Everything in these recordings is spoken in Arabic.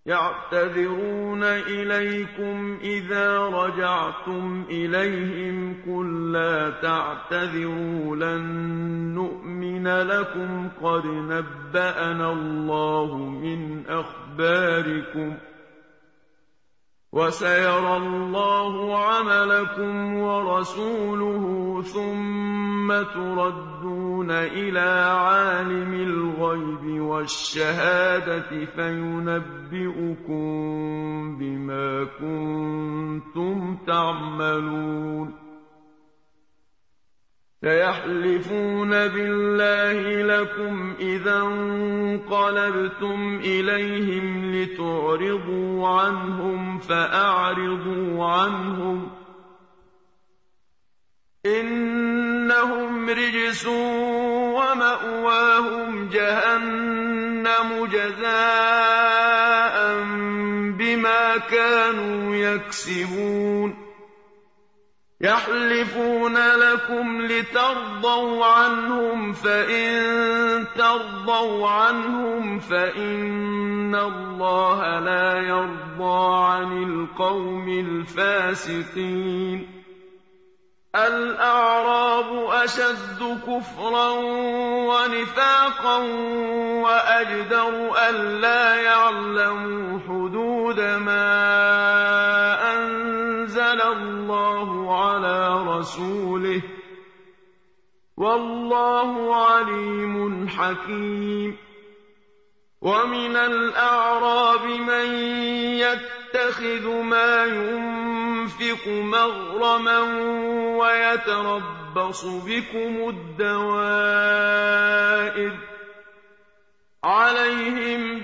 يعتذرون إليكم إذا رجعتم إليهم قل لا تعتذروا لن نؤمن لكم قد نبأنا الله من أخباركم وسيرى الله عملكم ورسوله ثم تردون إلى عالم الغيب والشهادة فينبئكم بما كنتم تعملون سيحلفون بالله لكم إذا انقلبتم إليهم لتعرضوا عنهم فأعرضوا عنهم إنهم رجس ومأواهم جهنم جزاء بما كانوا يكسبون يحلفون لكم لترضوا عنهم فإن ترضوا عنهم فإن الله لا يرضى عن القوم الفاسقين الأعراب أشد كفرا ونفاقا وأجدر ألا يعلموا حدود ما أنزل الله على رسوله والله عليم حكيم ومن الأعراب من يتخذ ما ينفق مغرما ويتربص بكم الدوائر عليهم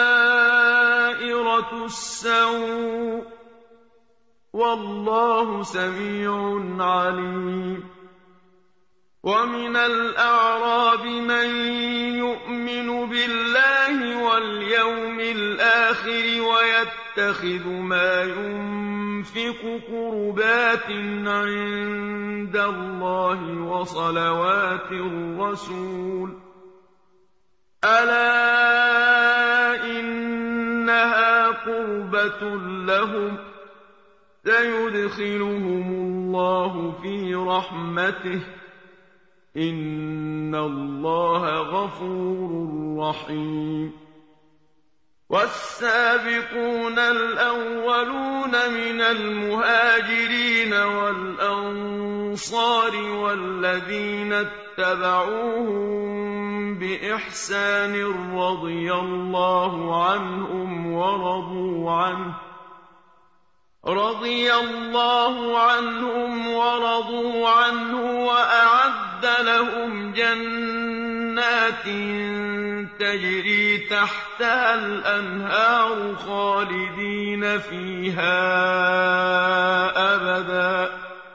دائرة السوء والله سميع عليم ومن الأعراب من يؤمن بالله واليوم الآخر ويتخذ ما ينفق قربات عند الله وصلوات الرسول ألا إنها قربة لهم سيدخلهم الله في رحمته إن الله غفور رحيم والسابقون الأولون من المهاجرين والأنصار والذين اتبعوهم بإحسان رضي الله عنهم ورضوا عنه وأعد لهم جنات تجري تحتها الأنهار خالدين فيها أبدا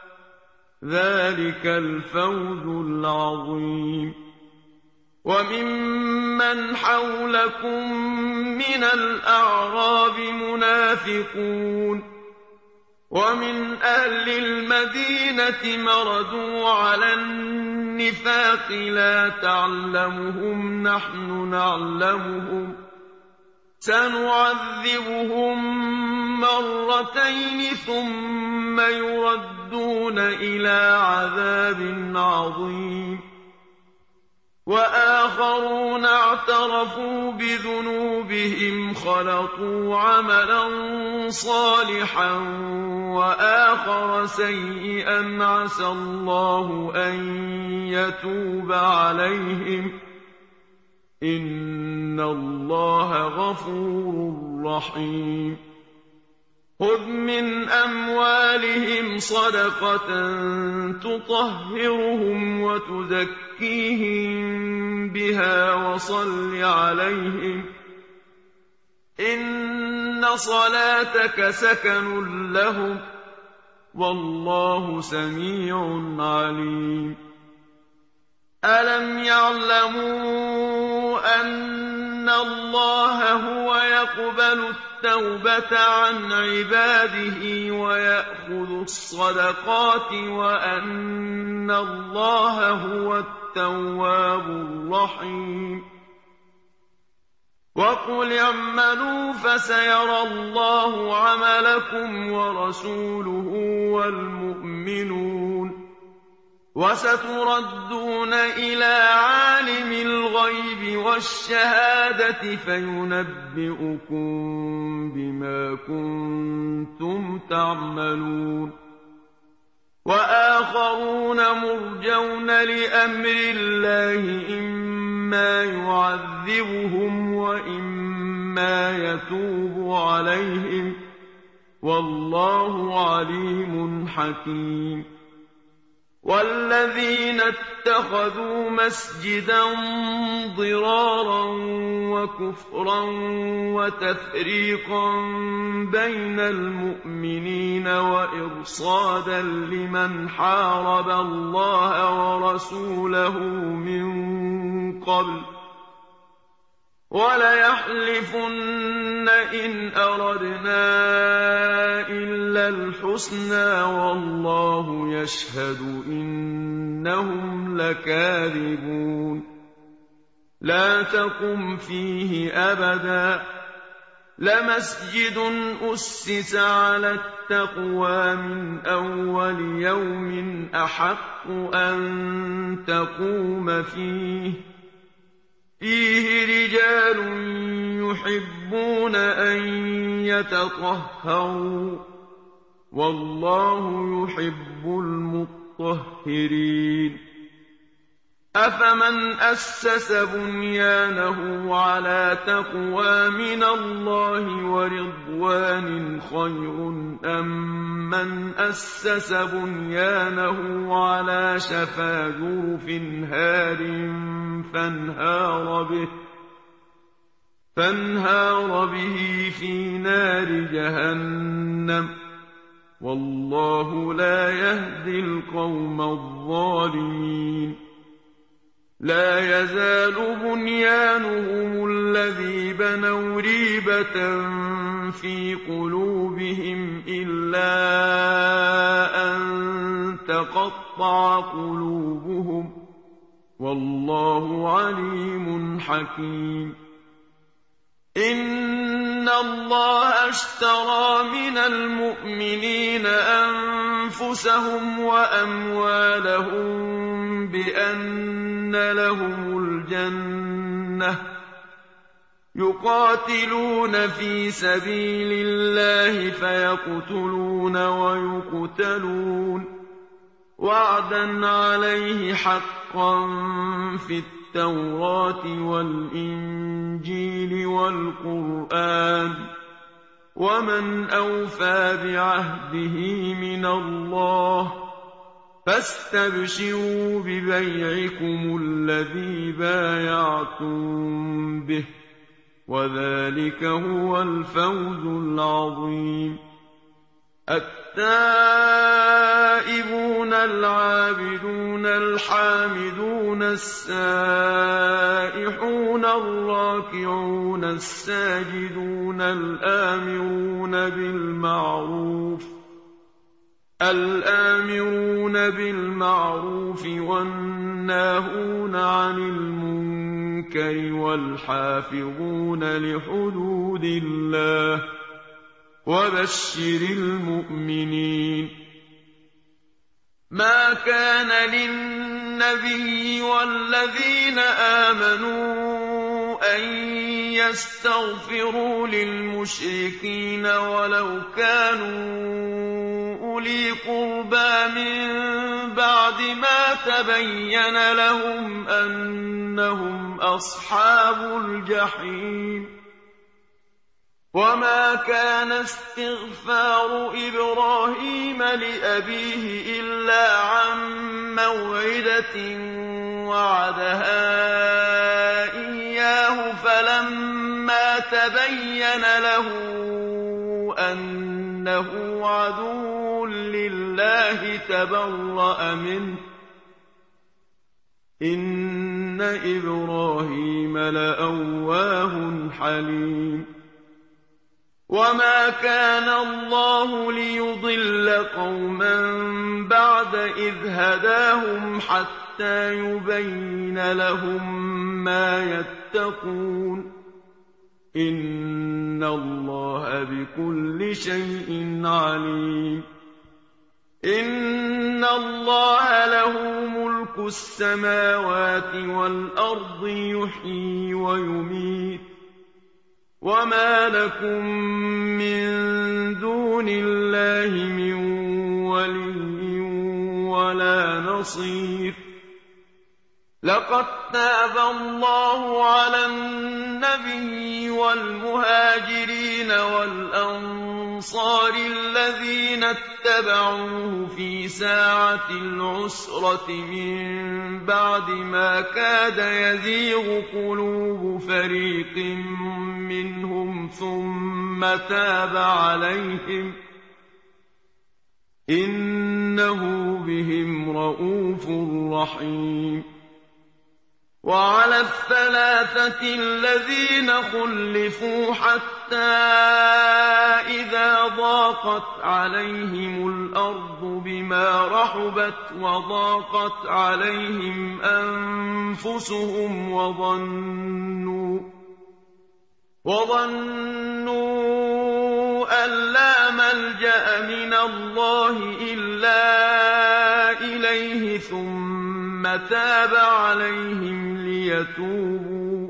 ذلك الفوز العظيم وممن حولكم من الأعراب منافقون ومن أهل المدينة مردوا على النفاق لا تعلمهم نحن نعلمهم سنعذبهم مرتين ثم يردون إلى عذاب عظيم وآخرون اعترفوا بذنوبهم خلطوا عملا صالحا وآخر سيئا عسى الله أن يتوب عليهم إن الله غفور رحيم خذ من أموالهم صدقة تطهرهم وتزكيهم بها وصل عليهم إن صلاتك سكن لهم والله سميع عليم ألم يعلموا أن الله هو يقبل التوبة عن عباده ويأخذ الصدقات وأن الله هو التواب الرحيم وقل اعملوا فسيرى الله عملكم ورسوله والمؤمنون وستردون إلى عالم الغيب والشهادة فينبئكم بما كنتم تعملون وآخرون مرجون لأمر الله إما يعذبهم وإما يتوب عليهم والله عليم حكيم والذين اتخذوا مسجدا ضرارا وكفرا وتفريقا بين المؤمنين وإرصادا لمن حارب الله ورسوله من قبل وليحلفن إن أردنا إلا الحسنى والله يشهد إنهم لكاذبون لا تقم فيه أبدا لمسجد أسس على التقوى من أول يوم أحق أن تقوم فيه رجال يحبون أن يتطهروا والله يحب المطهرين أفمن أسس بنيانه على تقوى من الله ورضوان خير أم من أسس بنيانه على شفا جرف هار فانهار به في نار جهنم والله لا يهدي القوم الظالمين لا يزال بنيانهم الذي بنوا ريبة في قلوبهم إلا أن تقطع قلوبهم والله عليم حكيم إن الله اشترى من المؤمنين أنفسهم وأموالهم بأن لهم الجنة يقاتلون في سبيل الله فيقتلون ويقتلون وعدا عليه حقا في التوراة والإنجيل والقرآن ومن أوفى بعهده من الله فاستبشروا ببيعكم الذي بايعتم به وذلك هو الفوز العظيم التائبون العابدون الحامدون السائحون الراكعون الساجدون الآمرون بالمعروف والناهون عن المنكر والحافظون لحدود الله وبشر المؤمنين ما كان للنبي والذين آمنوا أن يستغفروا للمشركين ولو كانوا أولي قربى من بعد ما تبين لهم أنهم أصحاب الجحيم وما كان استغفار إبراهيم لأبيه إلا عن موعدة وعدها إياه فلما تبين له أنه عدو لله تبرأ منه إن إبراهيم لأواه حليم وما كان الله ليضل قوما بعد إذ هداهم حتى يبين لهم ما يتقون إِنَّ اللَّهَ بِكُلِّ شَيْءٍ عَلِيمٌ إِنَّ اللَّهَ لَهُ مُلْكُ السَّمَاوَاتِ وَالْأَرْضِ يُحْيِي وَيُمِيتُ وَمَا لَكُم مِّن دُونِ اللَّهِ مِن وَلِيٍّ وَلَا نَصِيرٍ لَقَد تَّابَ اللَّهُ عَلَى النَّبِيِّ وَالْمُهَاجِرِينَ وَالْأَنصَارِ الَّذِينَ اتَّبَعُوهُ فِي سَاعَةِ الْعُسْرَةِ مِن بَعْدِ مَا كَادَ يَزِيغُ قُلُوبُ فَرِيقٍ مِّنْهُمْ ثُمَّ تَابَ عَلَيْهِمْ ۚ إِنَّهُ بِهِمْ رَءُوفٌ رَّحِيمٌ وَعَلَى الثَّلَاثَةِ الَّذِينَ خُلِّفُوا حَتَّىٰ إِذَا ضَاقَتْ عَلَيْهِمُ الْأَرْضُ بِمَا رَحُبَتْ وَضَاقَتْ عَلَيْهِمْ أَنفُسُهُمْ وَظَنُّوا أَن لَّا مَلْجَأَ مِنَ اللَّهِ إِلَّا إِلَيْهِ ثُمَّ تَابَ عَلَيْهِمْ لِيَتُوبُوا ۚ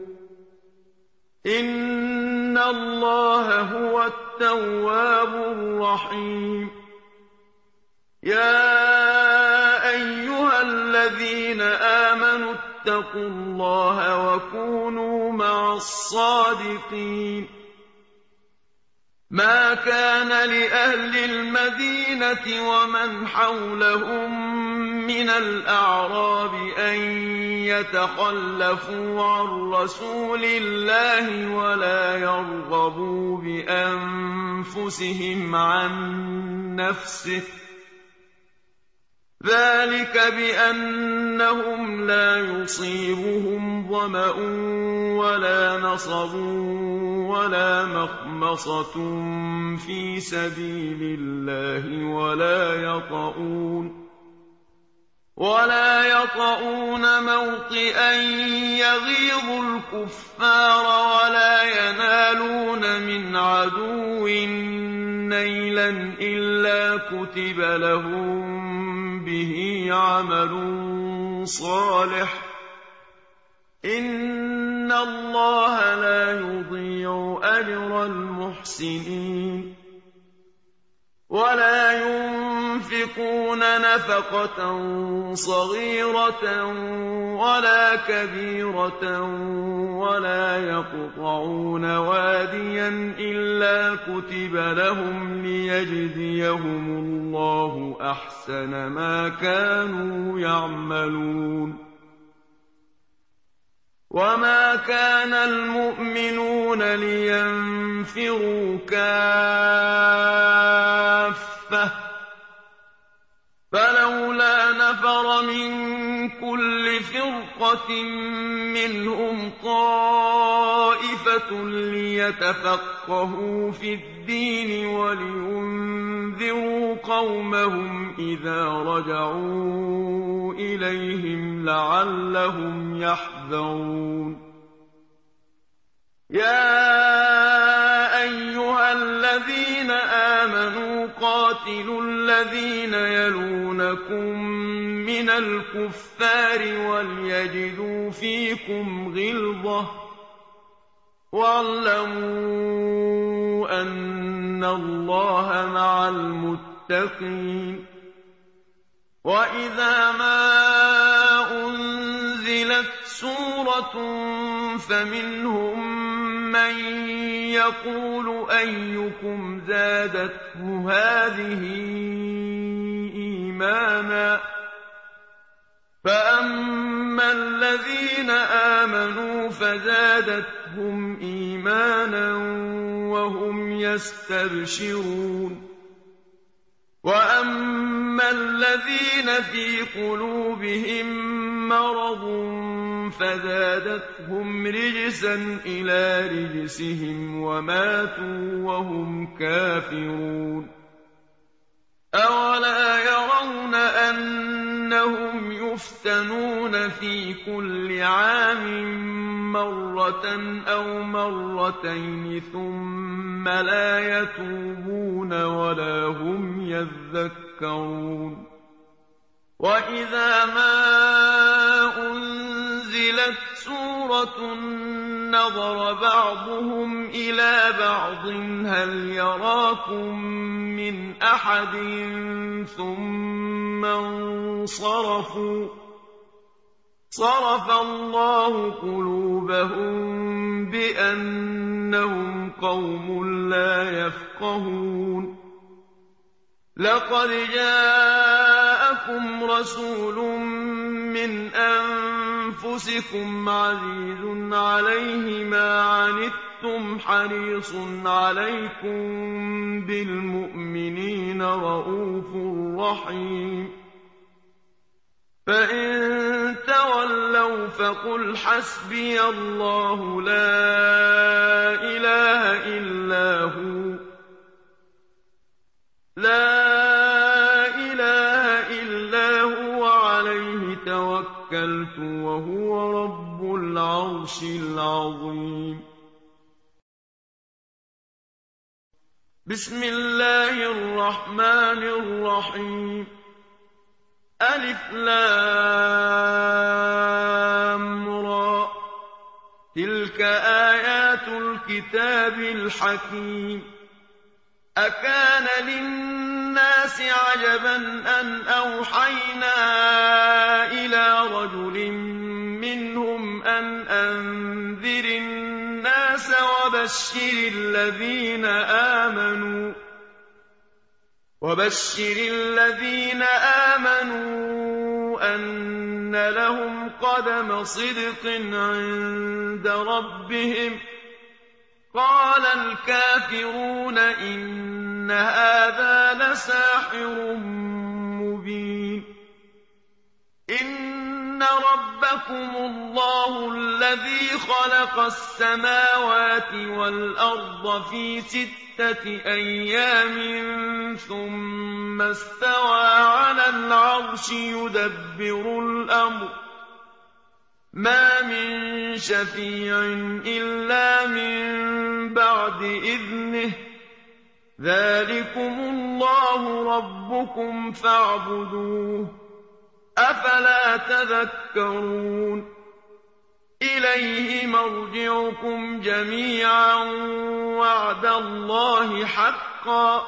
إِنَّ اللَّهَ هُوَ التَّوَّابُ الرَّحِيمُ يَا أَيُّهَا الَّذِينَ آمَنُوا اتَّقُوا اللَّهَ وَكُونُوا مَعَ الصَّادِقِينَ مَا كَانَ لِأَهْلِ الْمَدِينَةِ وَمَنْ حَوْلَهُم مِّنَ الْأَعْرَابِ أَن يَتَخَلَّفُوا عَن رَّسُولِ اللَّهِ وَلَا يَرْغَبُوا بِأَنفُسِهِمْ عَن نَّفْسِهِ ۚ ذَٰلِكَ بِأَنَّهُمْ لَا يُصِيبُهُمْ ظَمَأٌ وَلَا نَصَبٌ وَلَا مَخْمَصَةٌ فِي سَبِيلِ اللَّهِ وَلَا يَطَئُونَ مَوْطِئًا يَغِيظُ الْكُفَّارَ وَلَا يَنَالُونَ مِنْ عَدُوٍّ نَّيْلًا إِلَّا كُتِبَ لَهُم بِهِ عَمَلٌ صَالِحٌ ۚ إِنَّ اللَّهَ لَا يُضِيعُ أَجْرَ الْمُحْسِنِينَ وَلَا يُنفِقُونَ نَفَقَةً صَغِيرَةً وَلَا كَبِيرَةً وَلَا يَقْطَعُونَ وَادِيًا إِلَّا كُتِبَ لَهُمْ لِيَجْزِيَهُمُ اللَّهُ أَحْسَنَ مَا كَانُوا يَعْمَلُونَ وَمَا كَانَ الْمُؤْمِنُونَ لِيَنفِرُوا كَافَّةً ۚ فَلَوْلَا نَفَرَ مِن كُلِّ فِرْقَةٍ مِّنْهُمْ طَائِفَةٌ لِّيَتَفَقَّهُوا فِي الدِّينِ وَلِيُنذِرُوا قَوْمَهُمْ إِذَا رَجَعُوا إِلَيْهِمْ لَعَلَّهُمْ يَحْذَرُونَ يَا أَيُّهَا الَّذِينَ آمَنُوا قَاتِلُوا الَّذِينَ يَلُونَكُم مِّنَ الْكُفَّارِ وَلْيَجِدُوا فِيكُمْ غِلْظَةً ۚ وَاعْلَمُوا أَنَّ اللَّهَ مَعَ الْمُتَّقِينَ وَإِذَا مَا أُنزِلَتْ سُورَةٌ فَمِنْهُم مَّن يَقُولُ أَيُّكُمْ زَادَتْهُ هَٰذِهِ إِيمَانًا ۚ فَأَمَّا الَّذِينَ آمَنُوا فَزَادَتْهُمْ إِيمَانًا وَهُمْ يَسْتَبْشِرُونَ وَأَمَّا الَّذِينَ فِي قُلُوبِهِم مَّرَضٌ فَزَادَتْهُمْ رِجْسًا إِلَىٰ رِجْسِهِمْ وَمَاتُوا وَهُمْ كَافِرُونَ أَوَلَا يَرَوْنَ أَنَّهُمْ يفتنون في كل عام مرة أو مرتين ثم لا يتوبون ولا هم يذكرون وإذا ما أنزلت سورة نظر بعضهم إلى بعض هل يراكم من أحد ثم انصرفوا صرف الله قلوبهم بأنهم قوم لا يفقهون لقد جاءكم رسول من أنفسكم عزيز عليه ما عنتم حريص عليكم بالمؤمنين رءوف رحيم فإن تولوا فقل حسبي الله لا إله إلا هو عليه توكلت وهو رب العرش العظيم بسم الله الرحمن الرحيم ألف لام را تلك آيات الكتاب الحكيم أكان للناس عجبا أن أوحينا إلى رجل منهم أن أنذر الناس وبشر الذين آمنوا أن لهم قدم صدق عند ربهم قال الكافرون إن هذا لساحر مبين إن ربكم الله الذي خلق السماوات والأرض في 6 أيام ثم استوى على العرش يدبر الأمر ما من شفيع إلا من بعد إذنه ذلكم الله ربكم فاعبدوه أفلا تذكرون إليه مرجعكم جميعا وعد الله حقا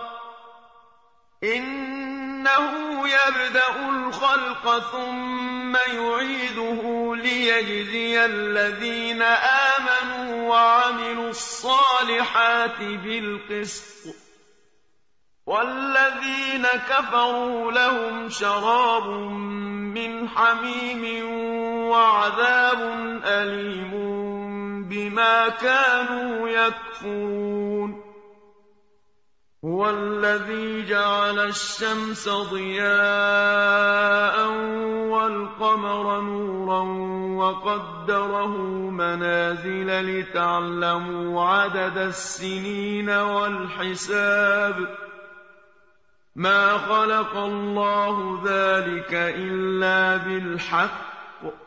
إنه يبدأ الخلق ثم يعيده ليجزي الذين آمنوا وعملوا الصالحات بالقسط والذين كفروا لهم شراب من حميم وعذاب أليم بما كانوا يكفرون هو الذي جعل الشمس ضياء والقمر نورا وقدره منازل لتعلموا عدد السنين والحساب ما خلق الله ذلك إلا بالحق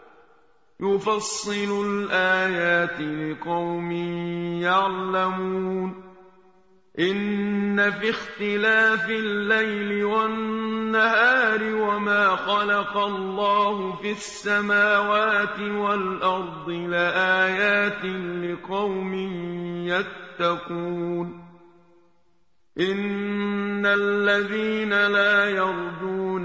يفصل الآيات لقوم يعلمون إن في اختلاف الليل والنهار وما خلق الله في السماوات والأرض لآيات لقوم يتقون إن الذين لا يرجون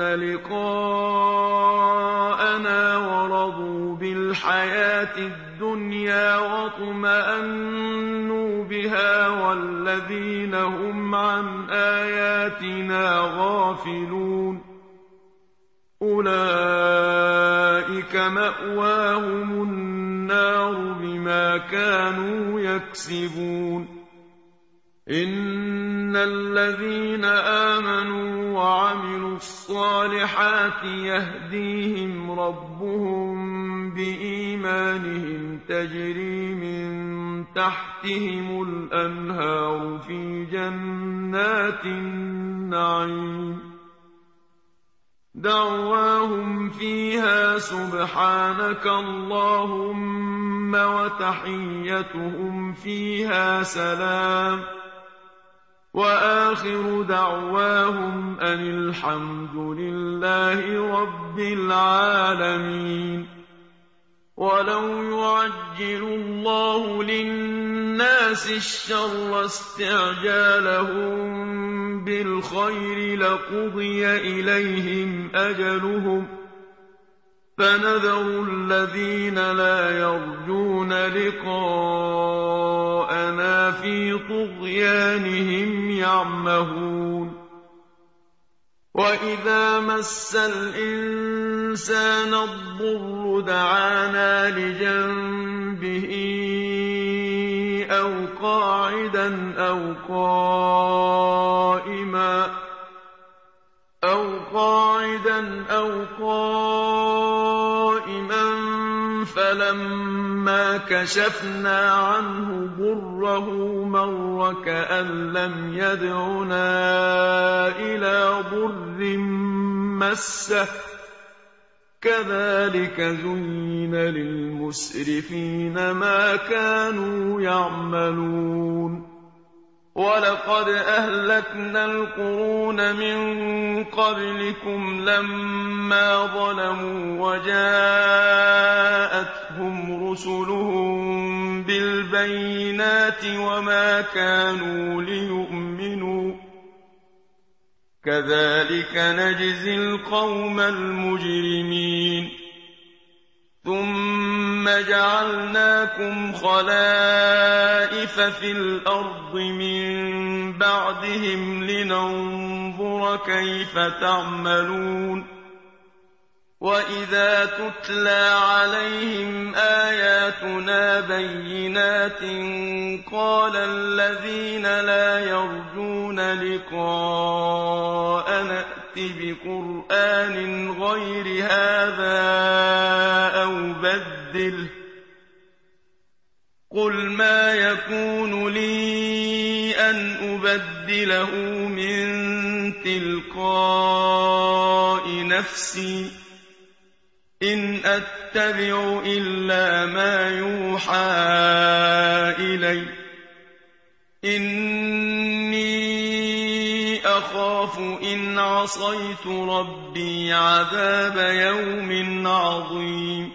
لقاءنا ورضوا بالحياة الدنيا واطمأنوا بها والذين هم عن آياتنا غافلون أولئك مأواهم النار بما كانوا يكسبون إن الذين آمنوا وعملوا الصالحات يهديهم ربهم بإيمانهم تجري من تحتهم الأنهار في جنات النعيم دعواهم فيها سبحانك اللهم وتحيتهم فيها سلام وآخر دعواهم أن الحمد لله رب العالمين. ولو يعجل الله للناس الشر استعجالهم بالخير لقضي إليهم أجلهم فنذر الذين لا يرجون لقاءنا في طغيانهم يعمهون. وإذا مس الإنسان الضر دعانا لجنبه أو قاعدا أو قائما فلما كشفنا عنه ضره مر كأن لم يدعنا إلى ضر مسه كذلك زين للمسرفين ما كانوا يعملون. ولقد أهلكنا القرون من قبلكم لما ظلموا وجاءتهم رسلهم بالبينات وما كانوا ليؤمنوا كذلك نجزي القوم المجرمين. ثم جعلناكم خلائف في الأرض من بعدهم لننظر كيف تعملون. وإذا تتلى عليهم آياتنا بينات قال الذين لا يرجون لقاءنا ائت بقرآن غير هذا أو بدله قل ما يكون لي أن أبدله من تلقاء نفسي إن أتبع إلا ما يوحى إلي إني أخاف إن عصيت ربي عذاب يوم عظيم.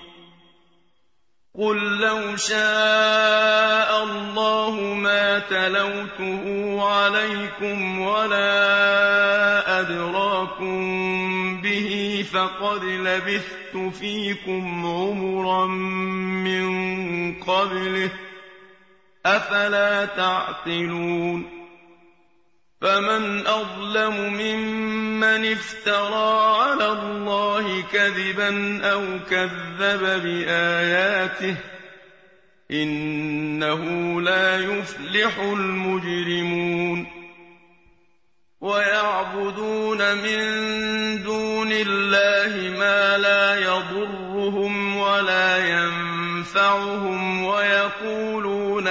قل لو شاء الله ما تلوته عليكم ولا أدراكم به فقد لبثت فيكم عمرا من قبله أفلا تعقلون. فمن أظلم ممن افترى على الله كذبا أو كذب بآياته إنه لا يفلح المجرمون. ويعبدون من دون الله ما لا يضرهم ولا ينفعهم ويقولون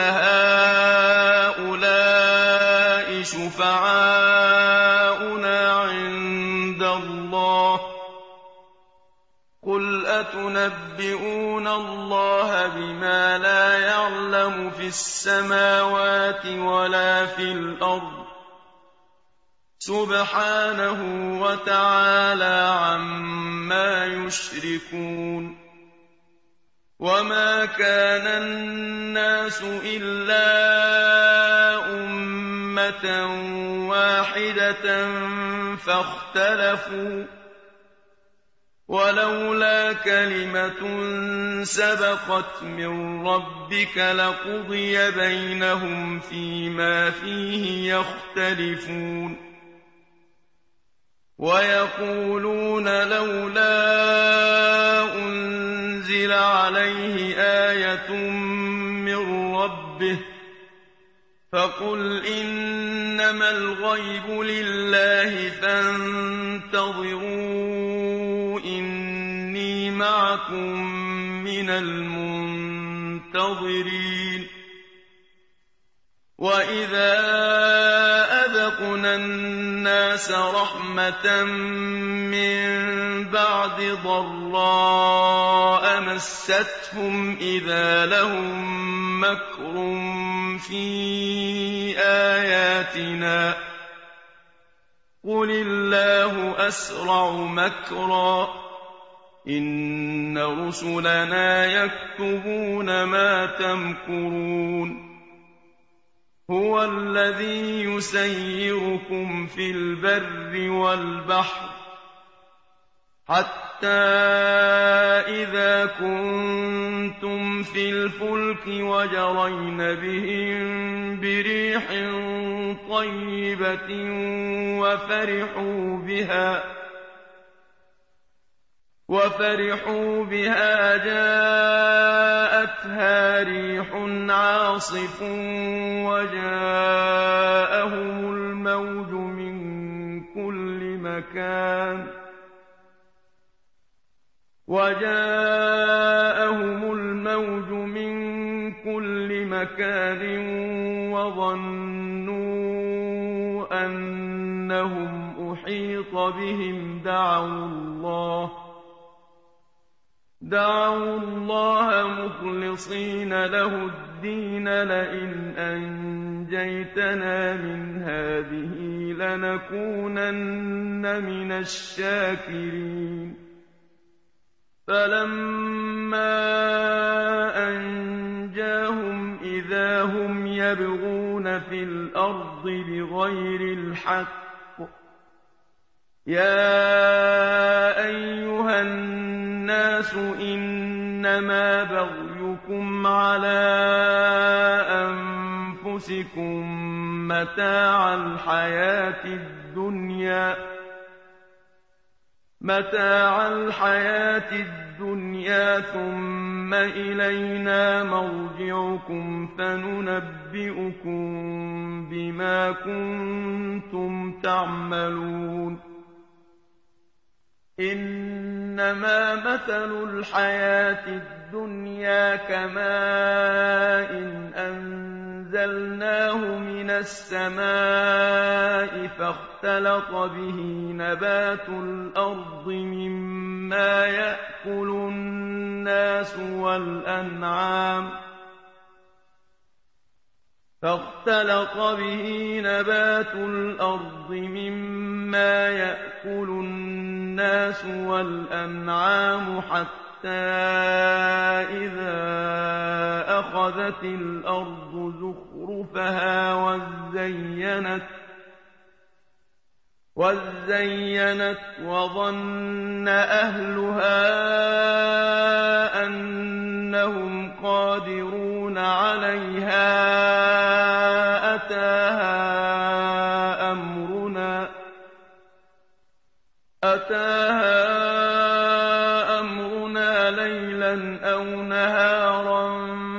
هؤلاء شفعاؤنا عند الله قل أتنبئون الله بما لا يعلم في السماوات ولا في الأرض سبحانه وتعالى عما يشركون. وما كان الناس إلا أمة واحدة فاختلفوا ولولا كلمة سبقت من ربك لقضي بينهم فيما فيه يختلفون. ويقولون لولا أنزل عليه آية من ربه فقل إنما الغيب لله فانتظروا إني معكم من المنتظرين. وإذا أذن أذقنا الناس رحمة من بعد ضراء مستهم إذا لهم مكر في آياتنا قل الله أسرع مكرا إن رسلنا يكتبون ما تمكرون هو الذي يسيركم في البر والبحر حتى إذا كنتم في الفلك وجرين بهم بريح طيبة وفرحوا بها جاءتها ريح عاصف وجاءهم الموج من كل مكان وظنوا أنهم أحيط بهم دعوا الله مخلصين له الدين لئن أنجيتنا من هذه لنكونن من الشاكرين فلما أنجاهم إذا هم يبغون في الأرض بغير الحق يا أيها الناس إنما بغيكم على أنفسكم متاع الحياة الدنيا ثم إلينا مرجعكم فننبئكم بما كنتم تعملون إنما مثل الحياة الدنيا كماء أنزلناه من السماء فاختلط به نبات الأرض مما يأكل الناس والأنعام حتى إذا أخذت الأرض زخرفها وزينت وظن أهلها أنهم قادرون عليها أتاها أمرنا ليلا أو نهارا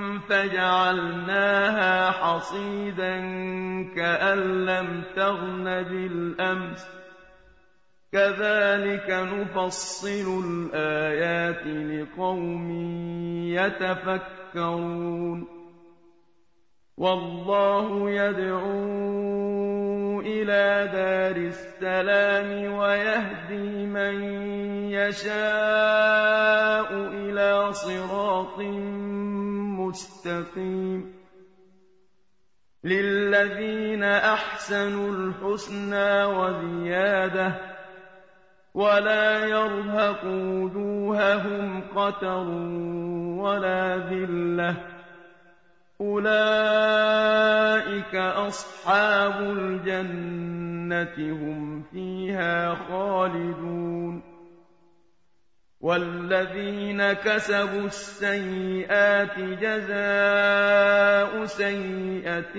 فجعلناها حصيدا كأن لم تغن بالأمس كذلك نفصل الآيات لقوم يتفكرون والله يدعو إلى دار السلام ويهدي من يشاء إلى صراط مستقيم للذين أحسنوا الحسنى وزيادة ولا يرهق وجوههم قتر ولا ذلة أولئك أصحاب الجنة هم فيها خالدون والذين كسبوا السيئات جزاء سيئة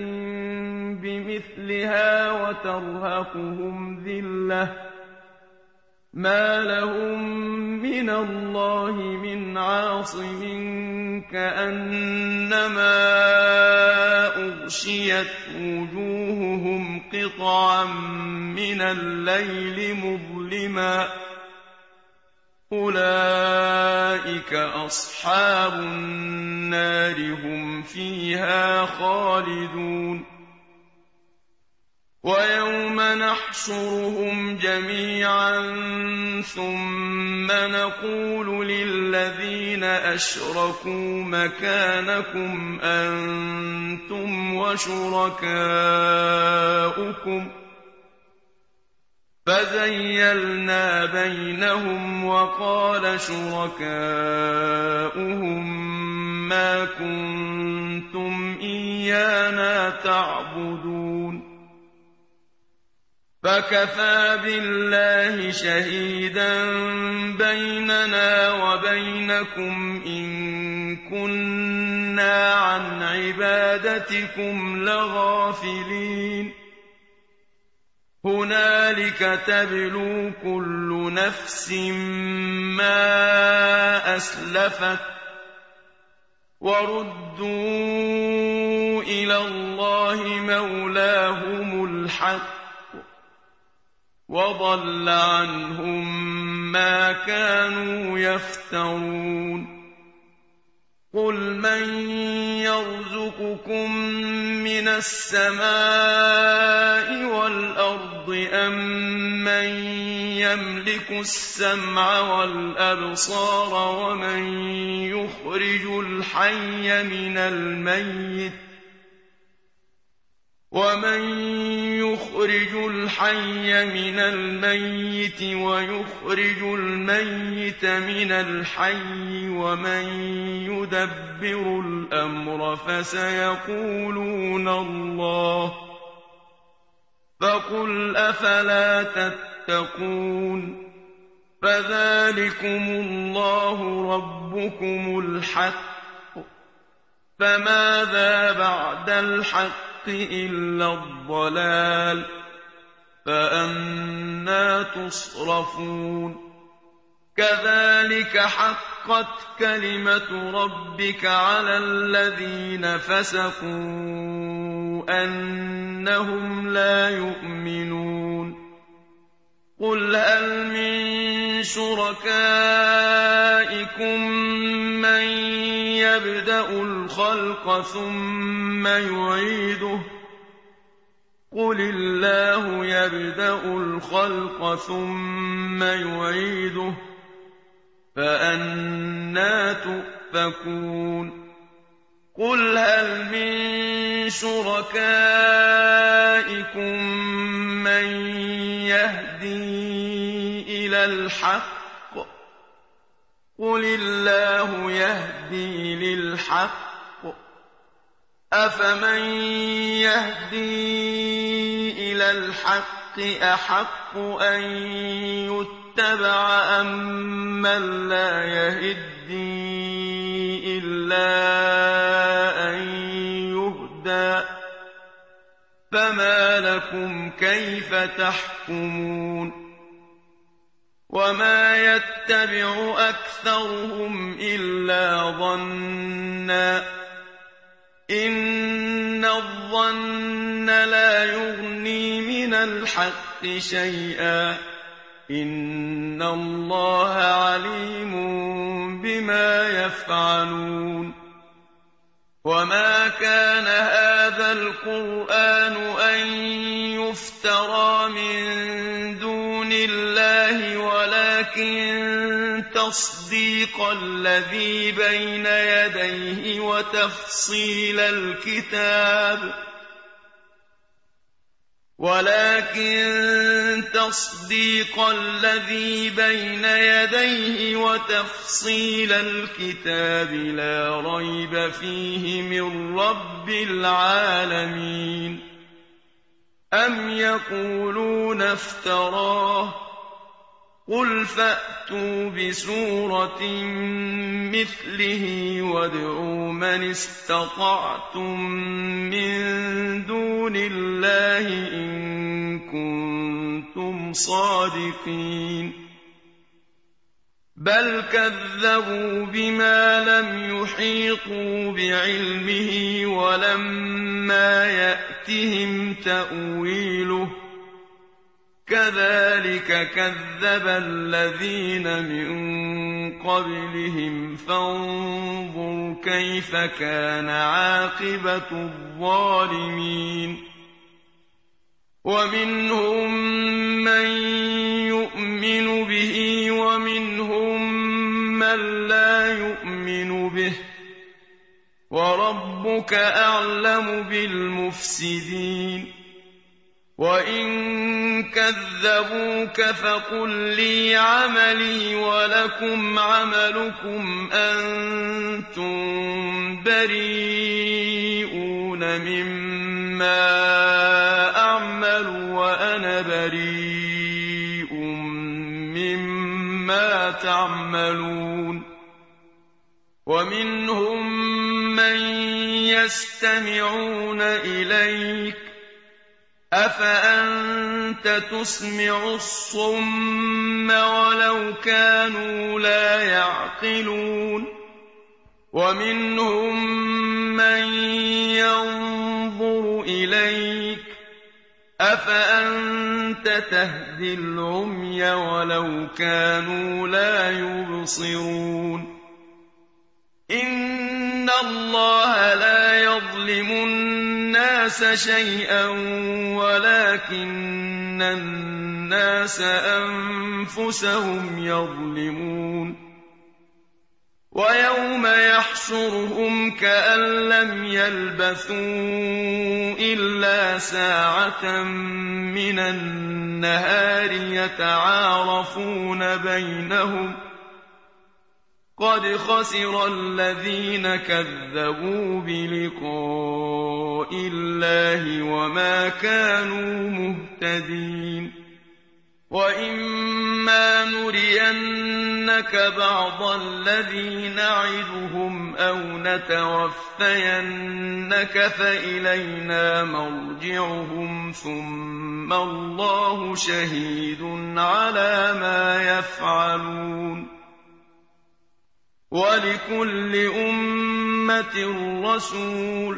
بمثلها وترهقهم ذلة ما لهم من الله من عاصم كأنما أغشيت وجوههم قطعا من الليل مظلما أولئك أصحاب النار هم فيها خالدون ويوم نحشرهم جميعا ثم نقول للذين أشركوا مكانكم أنتم وشركاؤكم فزيلنا بينهم وقال شركاؤهم ما كنتم إيانا تعبدون فكفى بالله شهيدا بيننا وبينكم إن كنا عن عبادتكم لغافلين هنالك تبلو كل نفس ما أسلفت وردوا إلى الله مولاهم الحق وضل عنهم ما كانوا يفترون قل من يرزقكم من السماء والأرض أم من يملك السمع والأبصار ومن يخرج الحي من الميت ويخرج الميت من الحي ومن يدبر الأمر فسيقولون الله فقل أفلا تتقون فذلكم الله ربكم الحق فماذا بعد الحق إلا الضلال فأنى تصرفون كذلك حقت كلمة ربك على الذين فسقوا أنهم لا يؤمنون قل هل من شركائكم من يبدأ الخلق ثم يعيده قل الله يبدأ الخلق ثم يعيده فأنى تؤفكون قل هل من شركائكم من يهدي إلى الحق قل الله يهدي للحق أفمن يهدي إلى الحق أحق أن يتبع أم من لا يهدي إلا أن يهدى فما لكم كيف تحكمون وما يتبع أكثرهم إلا ظنا إن الظن لا يغني من الحق شيئا إن الله عليم بما يفعلون وما كان هذا القرآن أن يفترى من دون الله ولكن تصديق الذي بين يديه وتفصيل الكتاب لا ريب فيه من رب العالمين أم يقولون افتراه قل فأتوا بسورة مثله وادعوا من استطعتم من دون الله إن كنتم صادقين بل كذبوا بما لم يحيطوا بعلمه ولما يأتهم تأويله كذلك كذب الذين من قبلهم فانظر كيف كان عاقبة الظالمين ومنهم من يؤمن به ومنهم من لا يؤمن به وربك أعلم بالمفسدين وإن كذبوك فقل لي عملي ولكم عملكم أنتم بريئون مما أعمل وأنا بريء مما تعملون ومنهم من يستمعون إليك أفأنت تسمع الصم ولو كانوا لا يعقلون ومنهم من ينظر إليك أفأنت تهدي العمي ولو كانوا لا يبصرون إن الله لا يظلم الناس شيئا ولكن الناس أنفسهم يظلمون ويوم يحشرهم كأن لم يلبثوا إلا ساعة من النهار يتعارفون بينهم قد خسر الذين كذبوا بلقاء الله وما كانوا مهتدين وإما نرينك بعض الذي نعدهم أو نتوفينك فإلينا مرجعهم ثم الله شهيد على ما يفعلون ولكل أمة رسول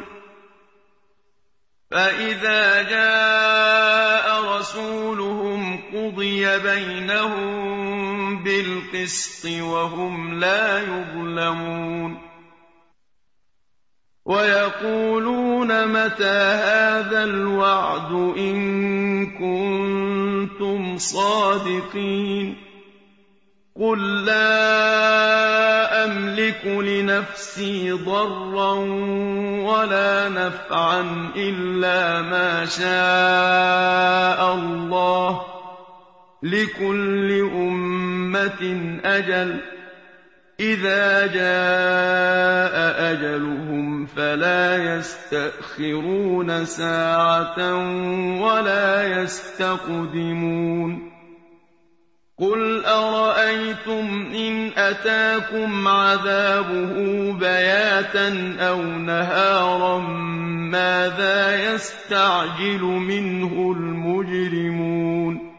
فإذا جاء رسولهم قضي بينهم بالقسط وهم لا يظلمون ويقولون متى هذا الوعد إن كنتم صادقين قل لا أملك لنفسي ضرا ولا نفعا إلا ما شاء الله لكل أمة أجل إذا جاء أجلهم فلا يستأخرون ساعة ولا يستقدمون قل أرأيتم إن أتاكم عذابه بياتا أو نهارا ماذا يستعجل منه المجرمون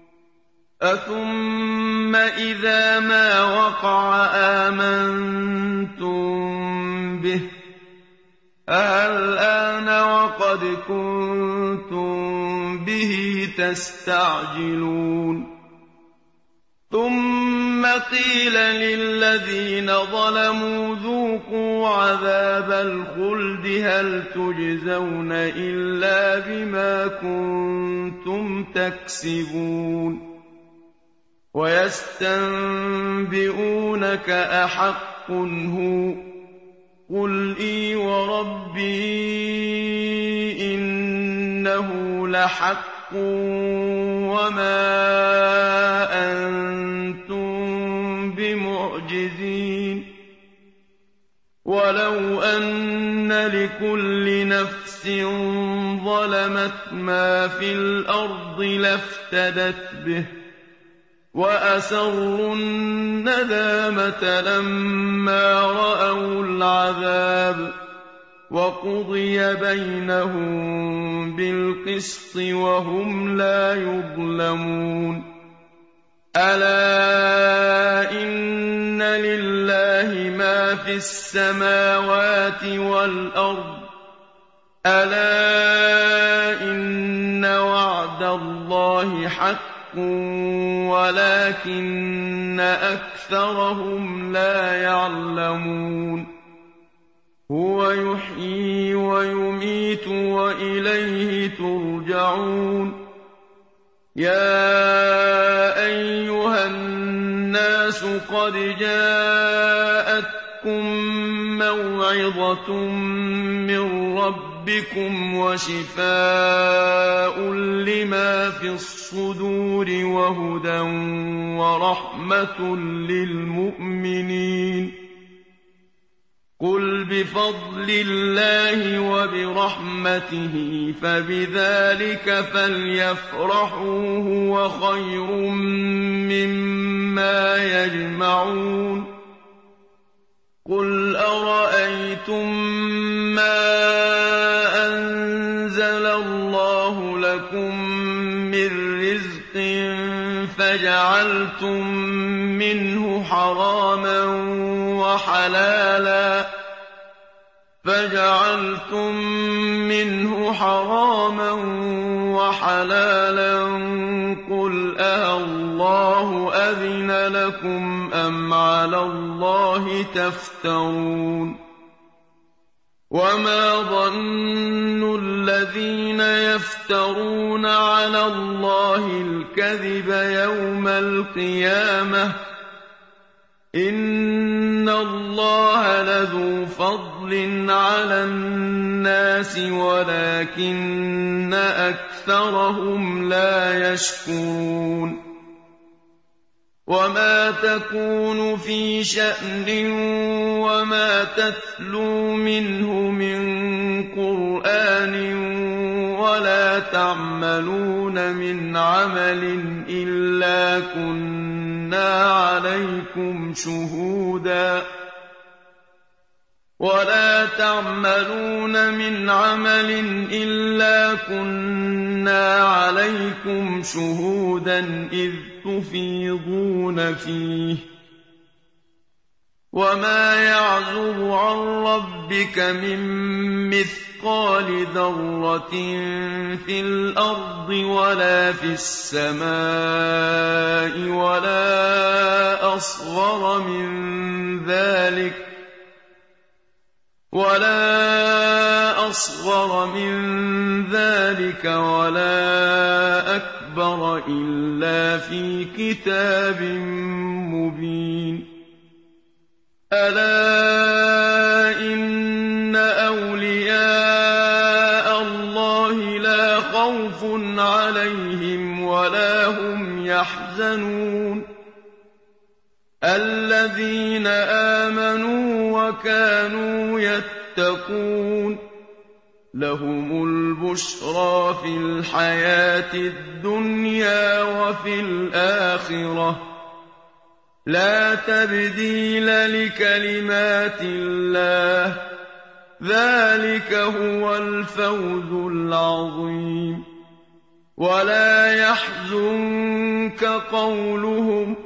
أثم إذا ما وقع آمنتم به الآن وقد كنتم به تستعجلون ثم قيل للذين ظلموا ذوقوا عذاب الخلد هل تجزون إلا بما كنتم تكسبون ويستنبئونك أحق هو قل إي وربي إنه لحق وما أنتم بمعجزين ولو أن لكل نفس ظلمت ما في الأرض لافتدت به وأسروا الندامة لما رأوا العذاب وقضي بينهم بالقسط وهم لا يظلمون ألا إن لله ما في السماوات والأرض ألا إن وعد الله حق ولكن أكثرهم لا يعلمون هو يحيي ويميت وإليه ترجعون يا أيها الناس قد جاءتكم موعظة من ربكم وشفاء لما في الصدور وهدى ورحمة للمؤمنين قل بفضل الله وبرحمته فبذلك فليفرحوا هو خير مما يجمعون قل أرأيتم ما أنزل الله لكم من رزق فجعلتم منه حراما وحلالا قل أَاللَّهُ أَذِنَ لَكُمْ أَمْ عَلَى اللَّهِ تَفْتَرُونَ وما ظن الذين يفترون على الله الكذب يوم القيامة إن الله لذو فضل على الناس ولكن أكثرهم لا يشكرون وما تكون في شأن وما تتلو منه من قرآن ولا تعملون من عمل إلا كنا عليكم شهودا إذ تفيضون فيه وما يعزب عن ربك من مثقال ذرة في الأرض ولا في السماء ولا أصغر من ذلك ولا أكبر إلا في كتاب مبين ألا إن أولياء الله لا خوف عليهم ولا هم يحزنون الذين آمنوا وكانوا يتقون لهم البشرى في الحياة الدنيا وفي الآخرة لا تبديل لكلمات الله ذلك هو الفوز العظيم ولا يحزنك قولهم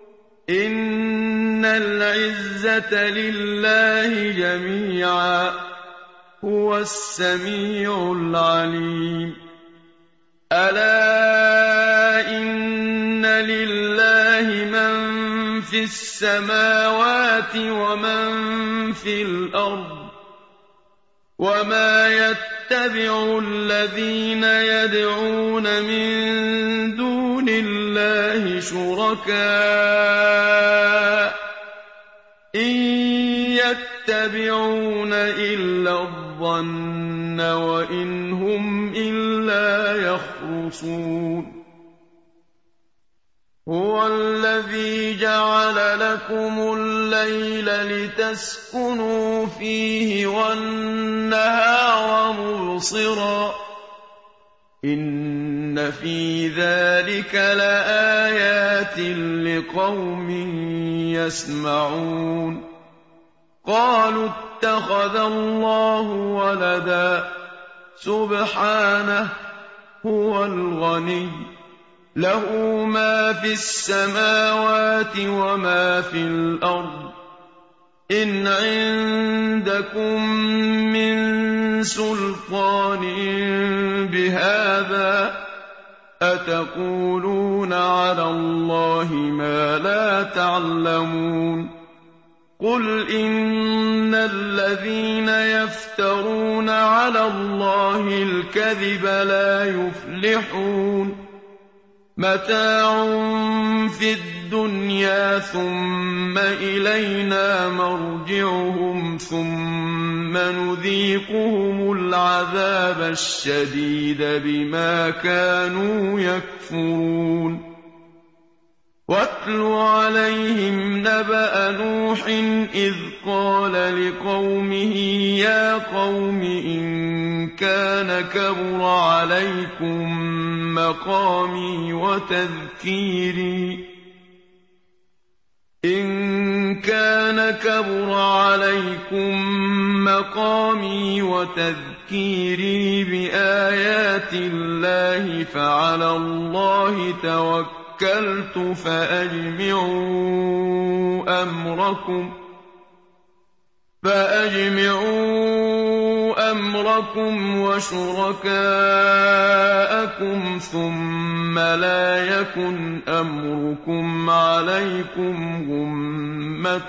إن العزة لله جميعا هو السميع العليم ألا إن لله من في السماوات ومن في الأرض وما يتبع الذين يدعون من دون الله شركاء إن يتبعون إلا الظن وإن هم إلا يخرصون هو الذي جعل لكم الليل لتسكنوا فيه والنهار مبصرا إن في ذلك لآيات لقوم يسمعون قالوا اتخذ الله ولدا سبحانه هو الغني له ما في السماوات وما في الأرض إن عندكم من سلطان بهذا أتقولون على الله ما لا تعلمون قُلْ إِنَّ الَّذِينَ يَفْتَرُونَ عَلَى اللَّهِ الْكَذِبَ لَا يُفْلِحُونَ مَتَاعٌ فِي الدُّنْيَا ثُمَّ إِلَيْنَا مَرْجِعُهُمْ ثُمَّ نُذِيقُهُمُ الْعَذَابَ الشَّدِيدَ بِمَا كَانُوا يَكْفُرُونَ وَاتْلُ عَلَيْهِمْ نَبَأَ نُوحٍ إِذْ قَالَ لِقَوْمِهِ يَا قَوْمِ إِن كَانَ كَبُرَ عَلَيْكُم مَّقَامِي وَتَذْكِيرِي بِآيَاتِ اللَّهِ فَعَلَى اللَّهِ توكلت فأجمعوا أمركم وشركاءكم ثم لا يكن أمركم عليكم غمة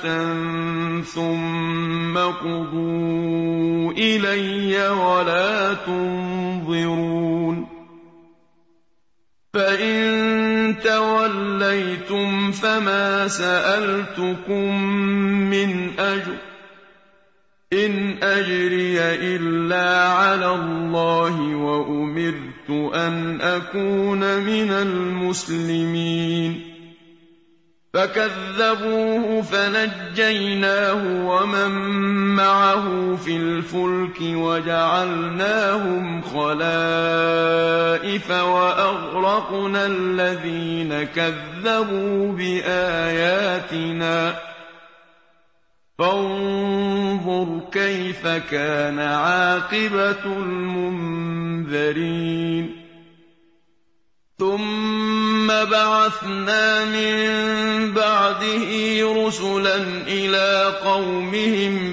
ثم قضوا إلي ولا تنظرون فإن توليتم فما سألتكم من أجر إن أجري إلا على الله وأمرت أن أكون من المسلمين فكذبوه فنجيناه ومن معه في الفلك وجعلناهم خلائف وأغرقنا الذين كذبوا بآياتنا فانظر كيف كان عاقبة المنذرين ثم بعثنا من بعده رسلا إلى قومهم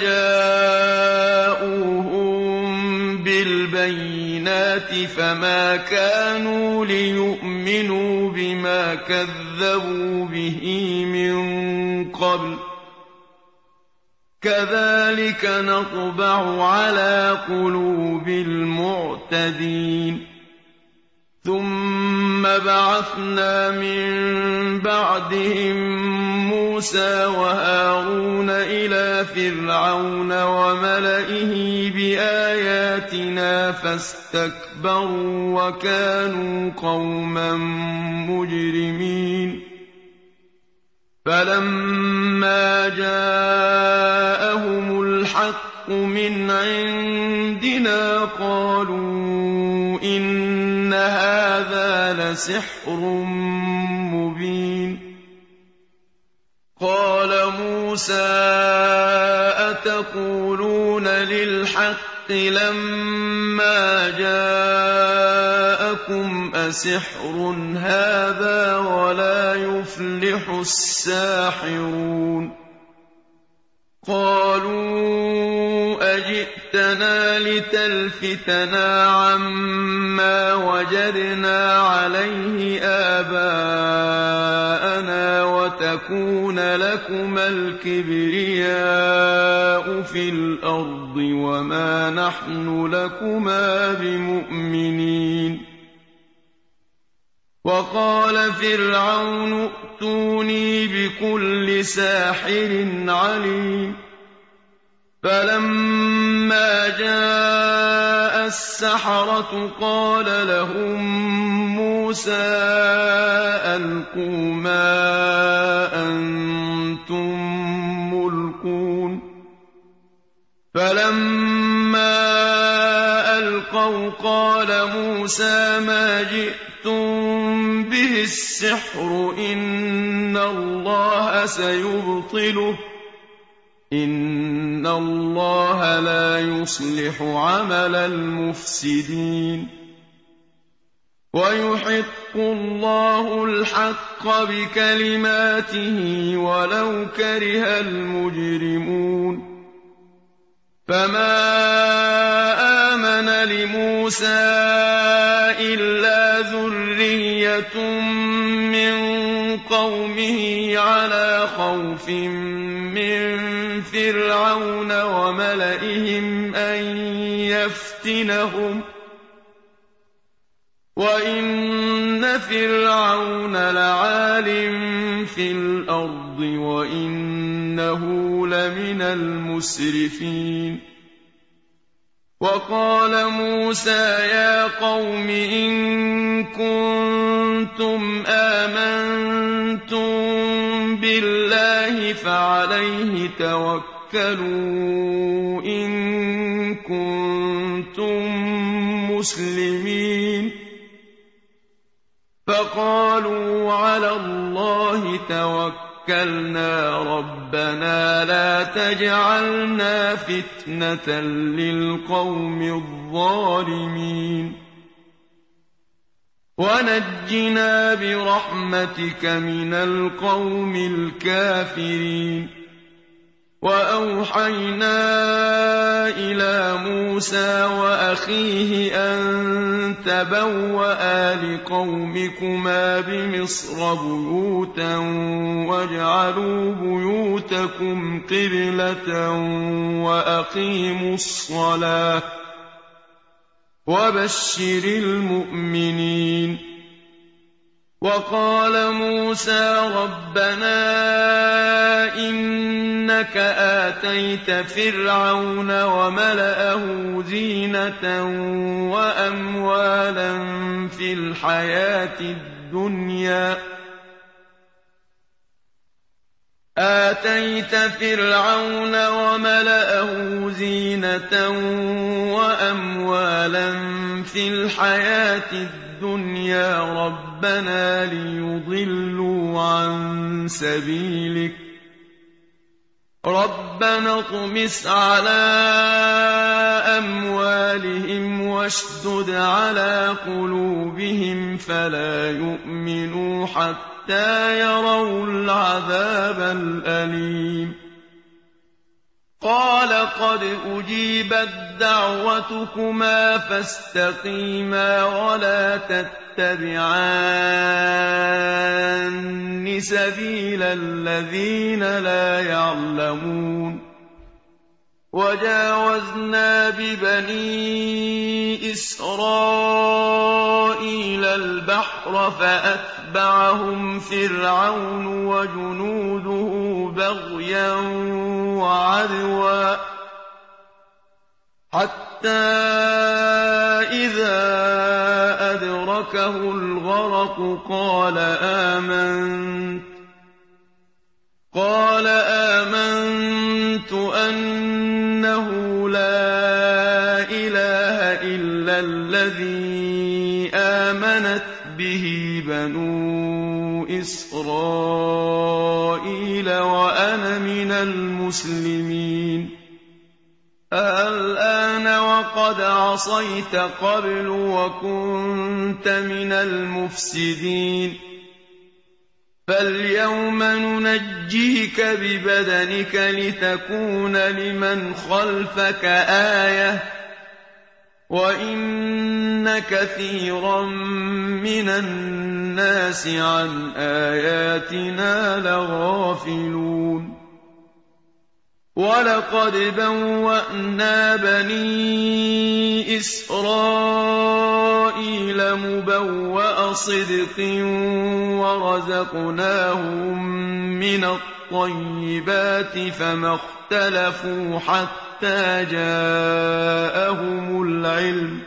فجاءوهم بالبينات فما كانوا ليؤمنوا بما كذبوا به من قبل كذلك نطبع على قلوب المعتدين ثم بعثنا من بعدهم موسى وهارون إلى فرعون وملئه بآياتنا فاستكبروا وكانوا قوما مجرمين فلما جاءهم الحق من عندنا قالوا إن هذا لسحر مبين قال موسى أتقولون للحق لما جاءكم أسحر هذا ولا يفلح الساحرون قالوا أجئتنا لتلفتنا عما وجدنا عليه آباءنا وتكون لكما الكبرياء في الأرض وما نحن لكما بمؤمنين وقال فرعون ائتوني بكل ساحر عليم فلما جاء السحرة قال لهم موسى ألقوا ما أنتم ملقون فلما ألقوا قال موسى ما جئتم به السحر إن الله سيبطله إن الله لا يصلح عمل المفسدين ويحق الله الحق بكلماته ولو كره المجرمون فما آمن آمَنَ لِمُوسَىٰ إِلَّا ذُرِّيَّةٌ مِّن قَوْمِهِ عَلَىٰ خَوْفٍ مِّن فِرْعَوْنَ وَمَلَئِهِمْ أَن يَفْتِنَهُمْ ۚ وَإِنَّ فِرْعَوْنَ لَعَالٍ فِي الْأَرْضِ وَإِنَّهُ لَمِنَ الْمُسْرِفِينَ وَقَالَ مُوسَىٰ يَا قَوْمِ إِن كُنتُمْ آمَنتُم بِاللَّهِ فَعَلَيْهِ تَوَكَّلُوا إِن كُنتُم مُّسْلِمِينَ فَقَالُوا عَلَى اللَّهِ تَوَكَّلْنَا رَبَّنَا لَا تَجْعَلْنَا فِتْنَةً لِّلْقَوْمِ الظَّالِمِينَ وَنَجِّنَا بِرَحْمَتِكَ مِنَ الْقَوْمِ الْكَافِرِينَ وَأَوْحَيْنَا إِلَىٰ مُوسَىٰ وَأَخِيهِ أَن تَبَوَّآ لِقَوْمِكُمَا بِمِصْرَ بُيُوتًا وَاجْعَلُوا بُيُوتَكُمْ قِبْلَةً وَأَقِيمُوا الصَّلَاةَ وَبَشِّرِ الْمُؤْمِنِينَ وَقَالَ مُوسَىٰ رَبَّنَا إِنَّكَ آتَيْتَ فِرْعَوْنَ وَمَلَأَهُ زِينَةً وَأَمْوَالًا فِي الْحَيَاةِ الدُّنْيَا رَبَّنَا لِيُضِلُّوا عَن سَبِيلِكَ رَبَّنَا اطْمِسْ عَلَىٰ أَمْوَالِهِمْ وَاشْدُدْ عَلَىٰ قُلُوبِهِمْ فَلَا يُؤْمِنُوا حَتَّىٰ يَرَوُا الْعَذَابَ الْأَلِيمَ قَالَ قَدْ أُجِيبَت دَّعْوَتُكُمَا فَاسْتَقِيمَا وَلَا تَتَّبِعَانِّ سَبِيلَ الَّذِينَ لَا يَعْلَمُونَ وَجَاوَزْنَا بِبَنِي إِسْرَائِيلَ الْبَحْرَ فَأَتْبَعَهُمْ فِرْعَوْنُ وَجُنُودُهُ بَغْيًا وَعَدْوًا حَتَّىٰ إِذَا أَدْرَكَهُ الْغَرَقُ قَالَ آمَنتُ أَنَّهُ لَا إِلَٰهَ إِلَّا الَّذِي آمَنَتْ بِهِ بَنُو إِسْرَائِيلَ وَأَنَا مِنَ الْمُسْلِمِينَ الْآنَ وَقَدْ عَصَيْتَ قَبْلُ وَكُنتَ مِنَ الْمُفْسِدِينَ فَالْيَوْمَ نُنَجِّيكَ بِبَدَنِكَ لِتَكُونَ لِمَنْ خَلْفَكَ آيَةً ۚ وَإِنَّ كَثِيرًا مِّنَ النَّاسِ عَنْ آيَاتِنَا لَغَافِلُونَ وَلَقَدْ بَوَّأْنَا بَنِي إِسْرَائِيلَ مُبَوَّأَ صِدْقٍ وَرَزَقْنَاهُم مِّنَ الطَّيِّبَاتِ فَمَا اخْتَلَفُوا حَتَّىٰ جَاءَهُمُ الْعِلْمُ ۚ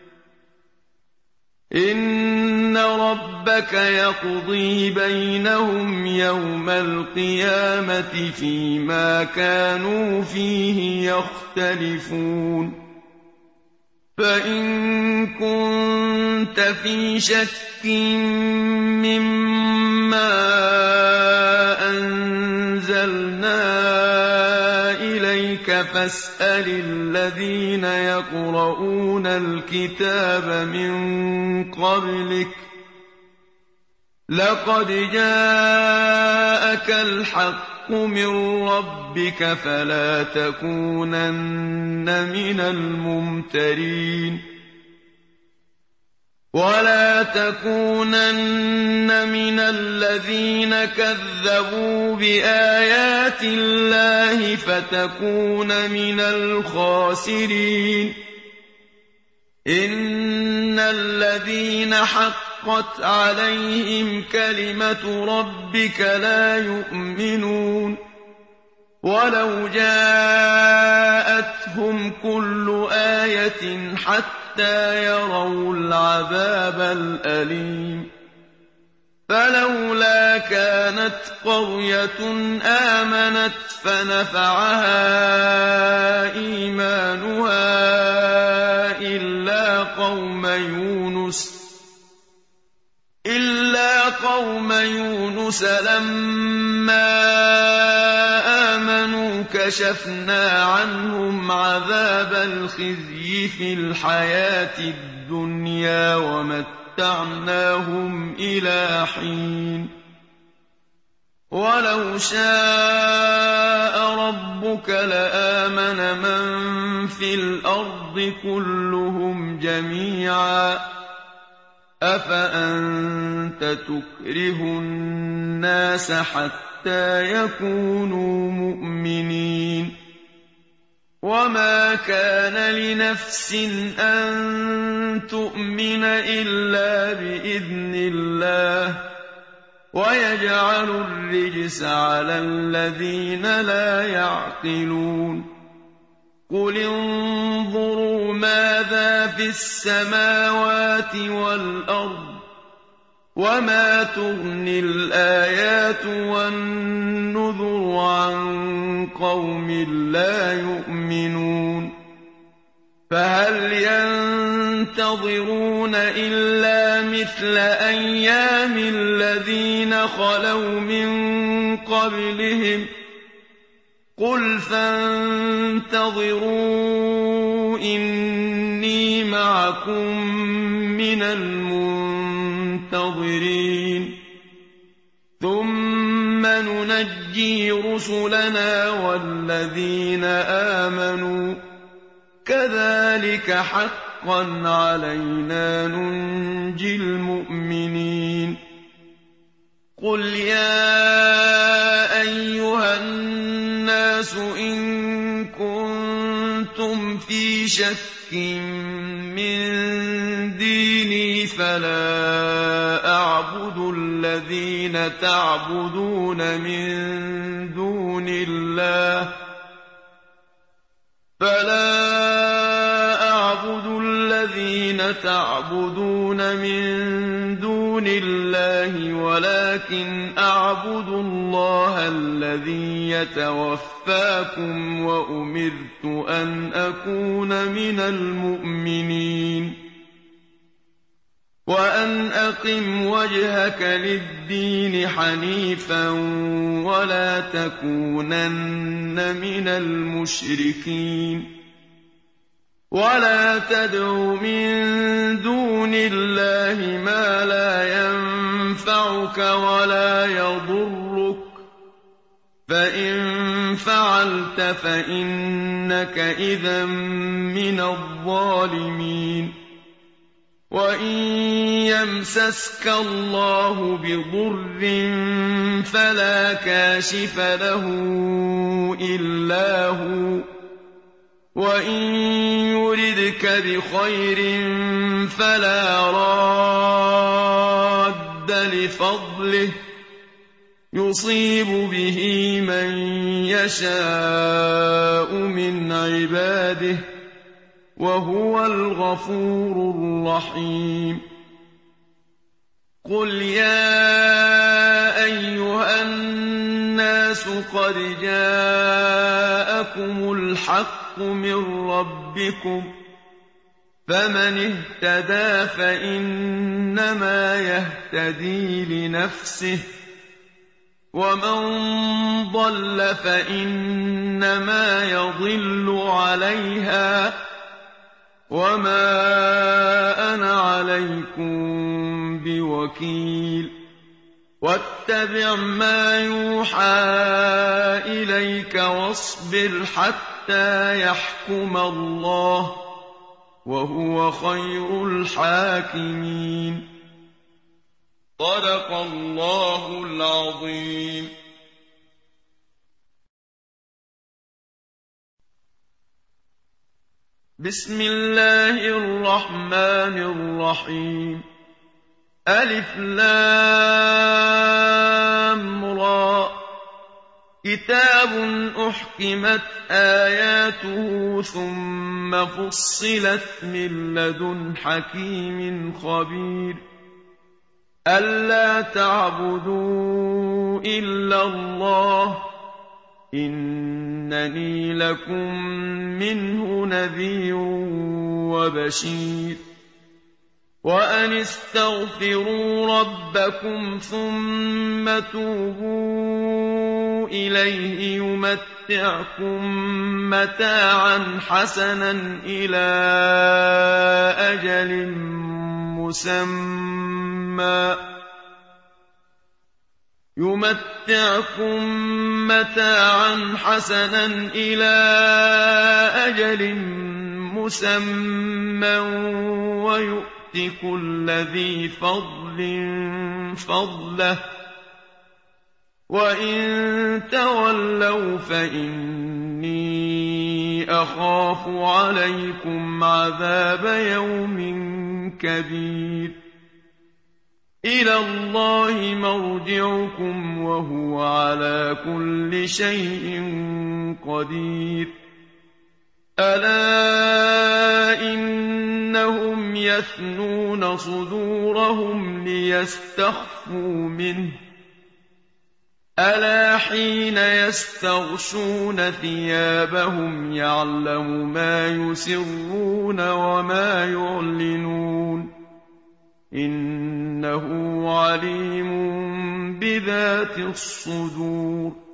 إِنَّ رَبَّكَ يَقْضِي بَيْنَهُمْ يَوْمَ الْقِيَامَةِ فِيمَا كَانُوا فِيهِ يَخْتَلِفُونَ فَإِن كُنتَ فِي شَكٍّ مِّمَّا أَنزَلْنَا إِلَيْكَ فَاسْأَلِ الَّذِينَ يَقْرَءُونَ الْكِتَابَ مِن قَبْلِكَ لقد جاءك الحق من ربك فلا تكونن من الممترين ولا تكونن من الذين كذبوا بآيات الله فتكون من الخاسرين إن الذين حقت عليهم كلمة ربك لا يؤمنون ولو جاءتهم كل آية حتى يروا العذاب الأليم فلولا كانت قرية آمنت فنفعها إيمانها إلا قوم يونس لما آمنوا كشفنا عنهم عذاب الخزي في الحياة الدنيا ومتعناهم إلى حين ولو شاء ربك لآمن من في الأرض كلهم جميعا أفأنت تكره الناس حتى يكونوا مؤمنين وما كان لنفس أن تؤمن إلا بإذن الله ويجعل الرجس على الذين لا يعقلون قل انظروا ماذا في السماوات والأرض وما تغني الآيات والنذر عن قوم لا يؤمنون فهل ينتظرون إلا مثل أيام الذين خلوا من قبلهم قل فانتظروا إني معكم من المنتظرين ثم ننجي رسلنا والذين آمنوا كذلك حقا علينا ننجي المؤمنين قل يا أيها الناس إن كنتم في شك من ديني فلا أعبد الذين تعبدون من دون الله ولكن أعبد الله الذي يتوفاكم وأمرت أن أكون من المؤمنين وأن أقم وجهك للدين حنيفا ولا تكونن من المشركين ولا تدع من دون الله ما لا ينفعك ولا يضرك فإن فعلت فإنك إذا من الظالمين وإن يمسسك الله بضر فلا كاشف له إلا هو وإن يردك بخير فلا راد لفضله يصيب به من يشاء من عباده وهو الغفور الرحيم قل يا أيها الناس قد جاءكم الحق من ربكم فمن اهتدى فإنما يهتدي لنفسه ومن ضل فإنما يضل عليها وما أنا عليكم بوكيل واتبع ما يوحى إليك واصبر حتى يحكم الله وهو خير الحاكمين. صدق الله العظيم. بسم الله الرحمن الرحيم. ألف لام را. كتاب أحكمت آياته ثم فصلت من لدن حكيم خبير. ألا تعبدوا إلا الله إنني لكم منه نذير وبشير. وأن استغفروا ربكم ثم توبوا إليه يمتعكم متاعا حسنا إلى أجل مسمى ويؤت كل ذي فضل فضله وإن تولوا فإني أخاف عليكم عذاب يوم كبير. إلى الله مرجعكم وهو على كل شيء قدير. ألا إنهم يثنون صدورهم ليستخفوا منه ألا حين يستغشون ثيابهم يعلم ما يسرون وما يعلنون إنه عليم بذات الصدور.